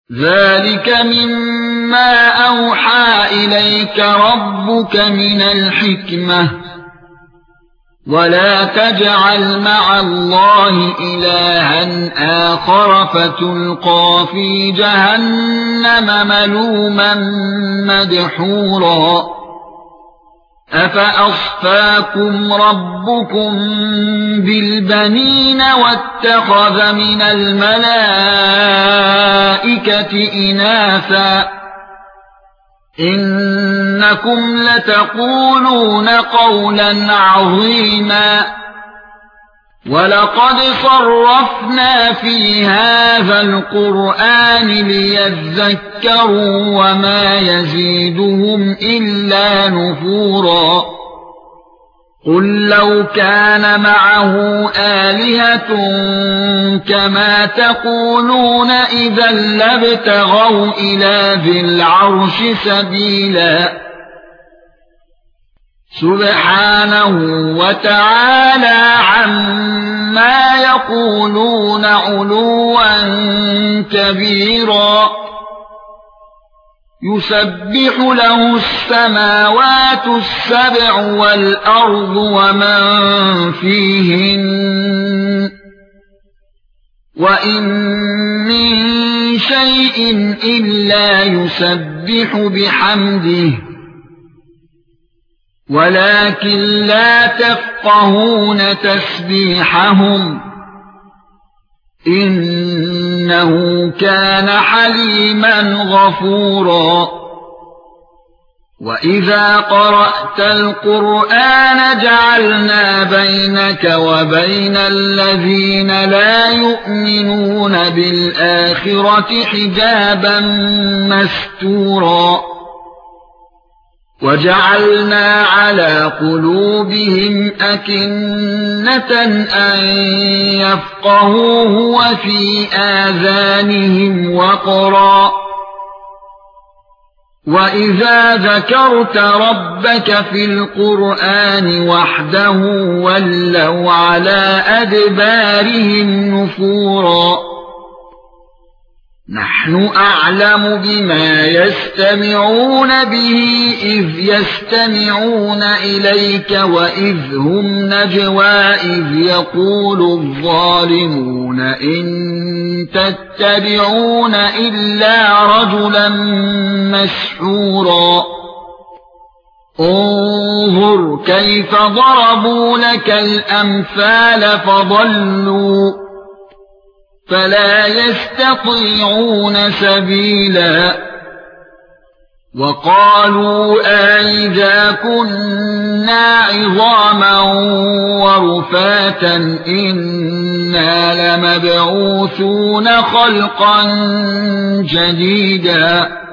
ذَلِكَ مِمَّا أَوْحَى إِلَيْكَ رَبُّكَ مِنَ الْحِكْمَةِ وَلَا تَجْعَلْ مَعَ اللَّهِ إِلَٰهًا آخَرَ فَتُلْقَىٰ فِي جَهَنَّمَ مَلُومًا مَّدْحُورًا أَفَأَصْفَاكُمْ رَبُّكُم بِالْبَنِينَ وَاتَّخَذَ مِنَ الْمَلَائِكَةِ إِنَاثًا إِنَّكُمْ لَتَقُولُونَ قَوْلًا عَظِيمًا وَلَقَدْ صَرَّفْنَا فِي هَذَا الْقُرْآنِ لِيَذَّكَّرُوا وَمَا يَزِيدُهُمْ إِلَّا نُفُورًا قُل لَّوْ كَانَ مَعَهُ آلِهَةٌ كَمَا تَقُولُونَ إِذًا لَّابْتَغَوْا إِلَى ذِي الْعَرْشِ سَبِيلًا سُبْحَانَهُ وَتَعَالَى عَمَّا يَقُولُونَ عُلُوًّا كَبِيرًا يُسَبِّحُ لَهُ السَّمَاوَاتُ السَّبْعُ وَالْأَرْضُ وَمَن فِيهِنَّ وَإِن مِّن شَيْءٍ إِلَّا يُسَبِّحُ بِحَمْدِهِ وَلَكِن لَّا تَفْقَهُونَ تَسْبِيحَهُمْ إِنَّهُ كَانَ حَلِيمًا غَفُورًا وَإِذَا قَرَأْتَ الْقُرْآنَ جَعَلْنَا بَيْنَكَ وَبَيْنَ الَّذِينَ لَا يُؤْمِنُونَ بِالْآخِرَةِ حِجَابًا مَّسْتُورًا وَجَعَلْنَا عَلَى قُلُوبِهِمْ أَكِنَّةً أَن يَفْقَهُوهُ وَفِي آذَانِهِمْ وَقْرًا وَإِذَا ذَكَرْتَ رَبَّكَ فِي الْقُرْآنِ وَحْدَهُ وَلَّوْا عَلَى أَدْبَارِهِمْ نُفُورًا نَحْنُ أَعْلَمُ بِمَا يَسْتَمِعُونَ بِهِ إِذْ يَسْتَمِعُونَ إِلَيْكَ وَإِذْ هُمْ نَجْوَىٰ إِذْ يَقُولُ الظَّالِمُونَ إِن تَتَّبِعُونَ إِلَّا رَجُلًا مَّسْحُورًا انظُرْ كَيْفَ ضَرَبُوا لَكَ الْأَمْثَالَ فَضَلُّوا فَلَا يَسْتَطِيعُونَ سَبِيلًا وَقَالُوا أَإِذَا كُنَّا عِظَامًا وَرُفَاتًا إِنَّا لَمَبْعُوثُونَ خَلْقًا جَدِيدًا